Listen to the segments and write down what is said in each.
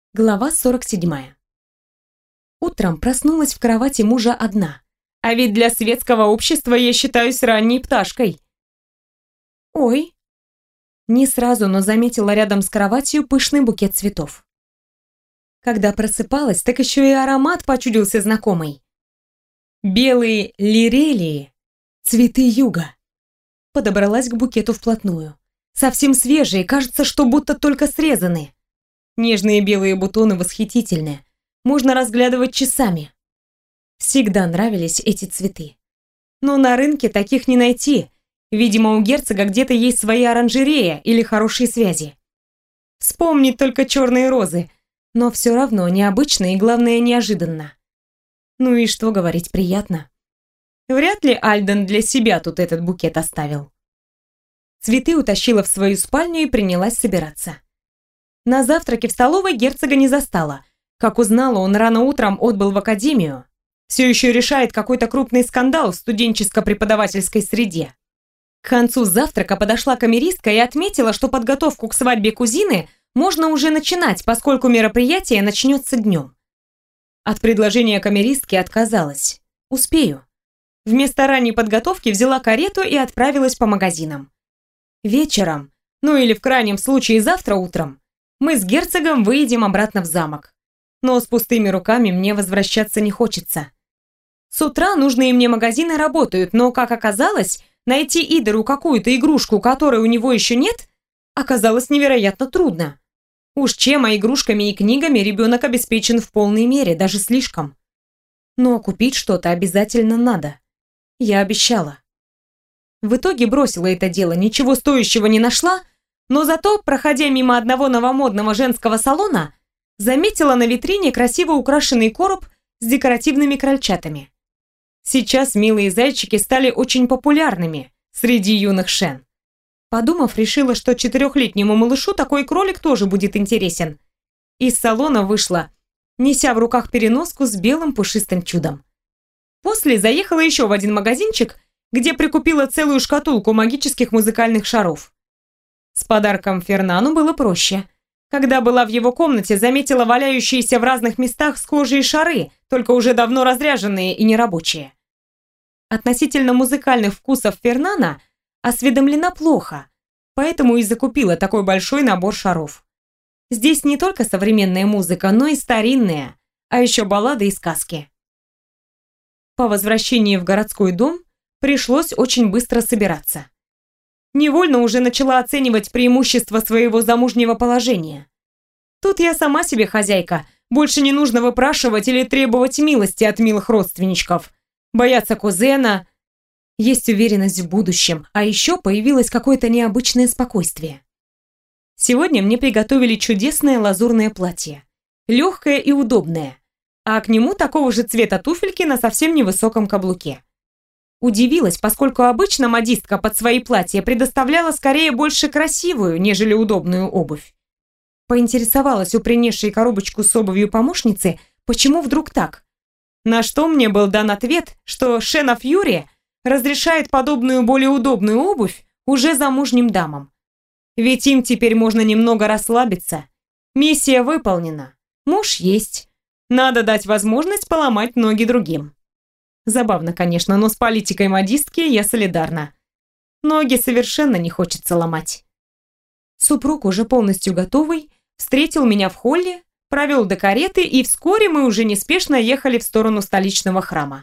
Глава 47. Утром проснулась в кровати мужа одна. А ведь для светского общества я считаюсь ранней пташкой. Ой. Не сразу, но заметила рядом с кроватью пышный букет цветов. Когда просыпалась, так еще и аромат почудился знакомый. Белые лирелии, цветы юга. Подобралась к букету вплотную. Совсем свежие, кажется, что будто только срезаны. Нежные белые бутоны восхитительные. Можно разглядывать часами. Всегда нравились эти цветы. Но на рынке таких не найти. Видимо, у герцога где-то есть своя оранжерея или хорошие связи. Вспомнить только черные розы. Но все равно необычно и, главное, неожиданно. Ну и что говорить, приятно. Вряд ли Альден для себя тут этот букет оставил. Цветы утащила в свою спальню и принялась собираться. На завтраке в столовой герцога не застала. Как узнала, он рано утром отбыл в академию. Все еще решает какой-то крупный скандал в студенческо-преподавательской среде. К концу завтрака подошла камеристка и отметила, что подготовку к свадьбе кузины можно уже начинать, поскольку мероприятие начнется днем. От предложения камеристки отказалась. Успею. Вместо ранней подготовки взяла карету и отправилась по магазинам. Вечером, ну или в крайнем случае завтра утром, мы с герцогом выедем обратно в замок. Но с пустыми руками мне возвращаться не хочется. С утра нужные мне магазины работают, но, как оказалось, найти Идору какую-то игрушку, которой у него еще нет, оказалось невероятно трудно. Уж чем, а игрушками и книгами ребенок обеспечен в полной мере, даже слишком. Но купить что-то обязательно надо. Я обещала. В итоге бросила это дело, ничего стоящего не нашла, но зато, проходя мимо одного новомодного женского салона, заметила на витрине красиво украшенный короб с декоративными крольчатами. Сейчас милые зайчики стали очень популярными среди юных шен. Подумав, решила, что 4-летнему малышу такой кролик тоже будет интересен. Из салона вышла, неся в руках переноску с белым пушистым чудом. После заехала еще в один магазинчик, где прикупила целую шкатулку магических музыкальных шаров. С подарком Фернану было проще. Когда была в его комнате, заметила валяющиеся в разных местах схожие шары, только уже давно разряженные и нерабочие. Относительно музыкальных вкусов Фернана осведомлена плохо, поэтому и закупила такой большой набор шаров. Здесь не только современная музыка, но и старинная, а еще баллады и сказки. По возвращении в городской дом пришлось очень быстро собираться. Невольно уже начала оценивать преимущества своего замужнего положения. Тут я сама себе хозяйка, больше не нужно выпрашивать или требовать милости от милых родственничков, бояться кузена. Есть уверенность в будущем, а еще появилось какое-то необычное спокойствие. Сегодня мне приготовили чудесное лазурное платье, легкое и удобное, а к нему такого же цвета туфельки на совсем невысоком каблуке. Удивилась, поскольку обычно модистка под свои платья предоставляла скорее больше красивую, нежели удобную обувь. Поинтересовалась у принесшей коробочку с обувью помощницы, почему вдруг так. На что мне был дан ответ, что Шена Фьюри разрешает подобную более удобную обувь уже замужним дамам. Ведь им теперь можно немного расслабиться. Миссия выполнена. Муж есть. Надо дать возможность поломать ноги другим. Забавно, конечно, но с политикой модистки я солидарна. Ноги совершенно не хочется ломать. Супруг, уже полностью готовый, встретил меня в холле, провел до кареты, и вскоре мы уже неспешно ехали в сторону столичного храма.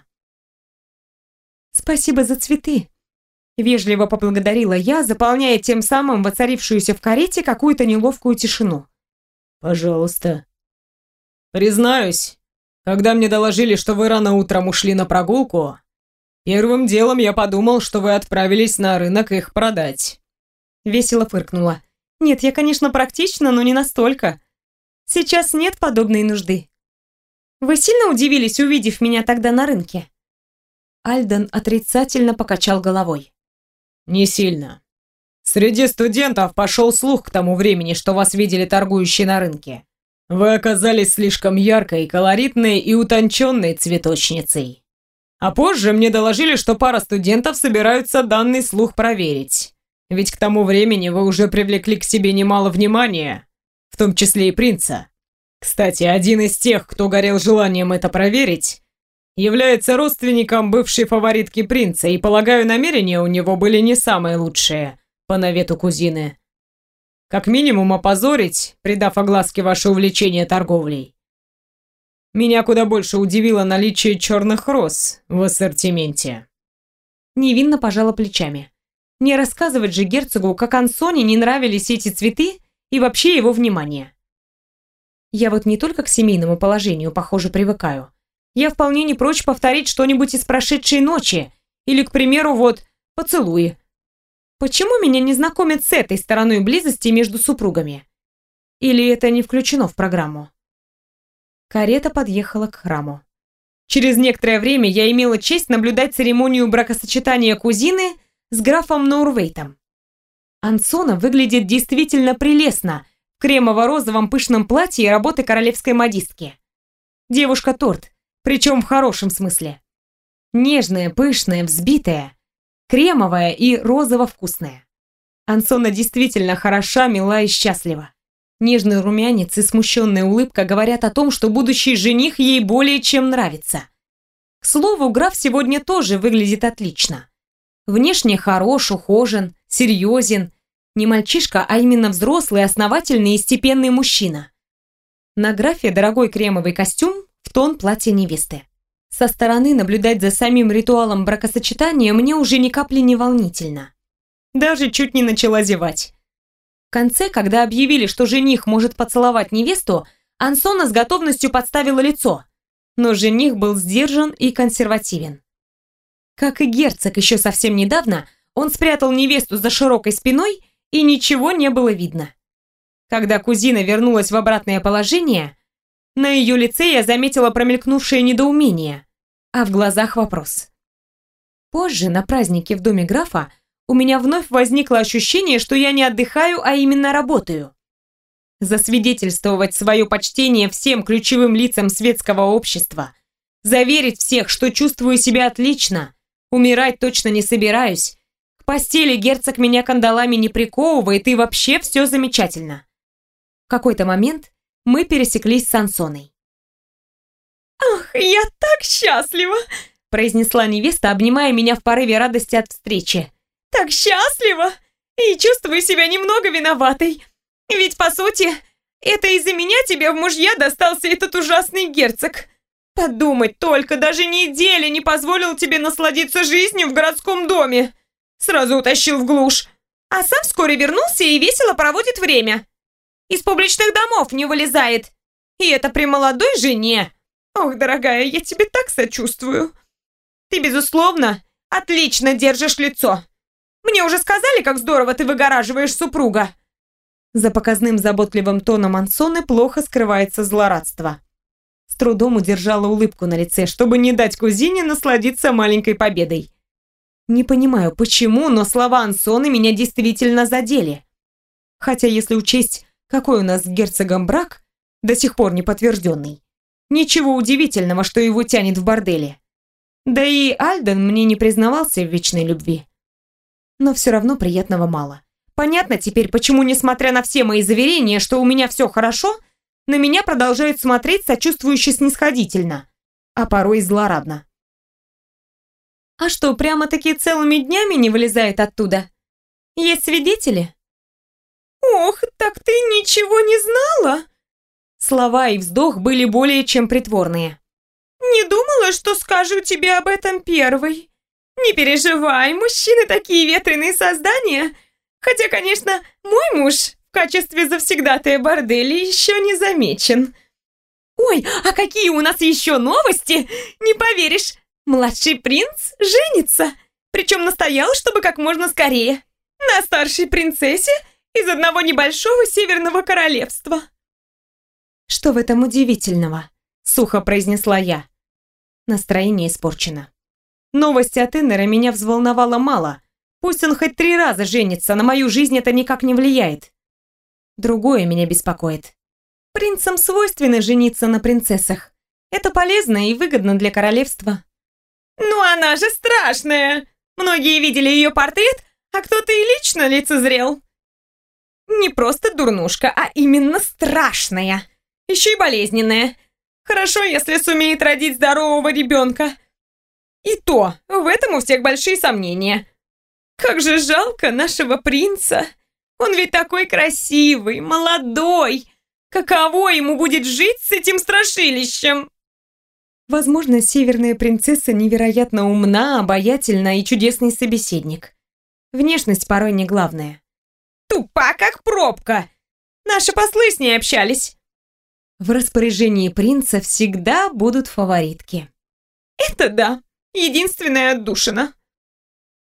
«Спасибо за цветы», — вежливо поблагодарила я, заполняя тем самым воцарившуюся в карете какую-то неловкую тишину. «Пожалуйста». «Признаюсь, когда мне доложили, что вы рано утром ушли на прогулку, первым делом я подумал, что вы отправились на рынок их продать». Весело фыркнула. «Нет, я, конечно, практична, но не настолько. Сейчас нет подобной нужды. Вы сильно удивились, увидев меня тогда на рынке?» Альден отрицательно покачал головой. «Не сильно. Среди студентов пошел слух к тому времени, что вас видели торгующие на рынке. Вы оказались слишком яркой, колоритной и утонченной цветочницей. А позже мне доложили, что пара студентов собираются данный слух проверить. Ведь к тому времени вы уже привлекли к себе немало внимания, в том числе и принца. Кстати, один из тех, кто горел желанием это проверить, является родственником бывшей фаворитки принца, и, полагаю, намерения у него были не самые лучшие по навету кузины. Как минимум опозорить, придав огласке ваше увлечение торговлей. Меня куда больше удивило наличие черных роз в ассортименте. Невинно пожала плечами. Не рассказывать же герцогу, как Ансоне не нравились эти цветы и вообще его внимание. Я вот не только к семейному положению, похоже, привыкаю. Я вполне не прочь повторить что-нибудь из прошедшей ночи. Или, к примеру, вот, поцелуи. Почему меня не знакомят с этой стороной близости между супругами? Или это не включено в программу? Карета подъехала к храму. Через некоторое время я имела честь наблюдать церемонию бракосочетания кузины с графом Норвейтом. Ансона выглядит действительно прелестно в кремово-розовом пышном платье работы королевской модистки. Девушка-торт, причем в хорошем смысле. Нежная, пышная, взбитая, кремовая и розово-вкусная. Ансона действительно хороша, мила и счастлива. Нежный румянец и смущенная улыбка говорят о том, что будущий жених ей более чем нравится. К слову, граф сегодня тоже выглядит отлично. Внешне хорош, ухожен, серьезен. Не мальчишка, а именно взрослый, основательный и степенный мужчина. На графе дорогой кремовый костюм в тон платья невесты. Со стороны наблюдать за самим ритуалом бракосочетания мне уже ни капли не волнительно. Даже чуть не начала зевать. В конце, когда объявили, что жених может поцеловать невесту, Ансона с готовностью подставила лицо. Но жених был сдержан и консервативен. Как и герцог еще совсем недавно, он спрятал невесту за широкой спиной, и ничего не было видно. Когда кузина вернулась в обратное положение, на ее лице я заметила промелькнувшее недоумение, а в глазах вопрос. Позже, на празднике в доме графа, у меня вновь возникло ощущение, что я не отдыхаю, а именно работаю. Засвидетельствовать свое почтение всем ключевым лицам светского общества, заверить всех, что чувствую себя отлично, умирать точно не собираюсь, к постели герцог меня кандалами не приковывает и вообще все замечательно. В какой-то момент мы пересеклись с Ансоной. «Ах, я так счастлива!» произнесла невеста, обнимая меня в порыве радости от встречи. «Так счастлива! И чувствую себя немного виноватой. Ведь, по сути, это из-за меня тебе в мужья достался этот ужасный герцог. Подумать только, даже недели не позволил тебе насладиться жизнью в городском доме. Сразу утащил в глушь. А сам вскоре вернулся и весело проводит время. Из публичных домов не вылезает. И это при молодой жене. Ох, дорогая, я тебе так сочувствую. Ты, безусловно, отлично держишь лицо. Мне уже сказали, как здорово ты выгораживаешь супруга». За показным заботливым тоном Ансоны плохо скрывается злорадство. С трудом удержала улыбку на лице, чтобы не дать кузине насладиться маленькой победой. Не понимаю, почему, но слова Ансоны меня действительно задели. Хотя, если учесть, какой у нас с герцогом брак, до сих пор не подтвержденный, ничего удивительного, что его тянет в борделе. Да и Альден мне не признавался в вечной любви. Но все равно приятного мало. Понятно теперь, почему, несмотря на все мои заверения, что у меня все хорошо, на меня продолжают смотреть сочувствующе снисходительно, а порой и злорадно. А что, прямо-таки целыми днями не вылезает оттуда? Есть свидетели? Ох, так ты ничего не знала? Слова и вздох были более чем притворные. Не думала, что скажу тебе об этом первой. Не переживай, мужчины такие ветреные создания. Хотя, конечно, мой муж в качестве завсегдатая борделя еще не замечен. Ой, а какие у нас еще новости? Не поверишь, младший принц женится. Причем настоял, чтобы как можно скорее. На старшей принцессе из одного небольшого северного королевства. Что в этом удивительного? Сухо произнесла я. Настроение испорчено. Новость от Эннера меня взволновала мало. Пусть он хоть 3 раза женится, на мою жизнь это никак не влияет. Другое меня беспокоит. Принцам свойственно жениться на принцессах. Это полезно и выгодно для королевства. Ну она же страшная! Многие видели ее портрет, а кто-то и лично лицезрел. Не просто дурнушка, а именно страшная. Еще и болезненная. Хорошо, если сумеет родить здорового ребенка. И то, в этом у всех большие сомнения. Как же жалко нашего принца. Он ведь такой красивый, молодой. Каково ему будет жить с этим страшилищем? Возможно, северная принцесса невероятно умна, обаятельна и чудесный собеседник. Внешность порой не главное. Тупа, как пробка. Наши послы с ней общались. В распоряжении принца всегда будут фаворитки. Это да, единственная отдушина.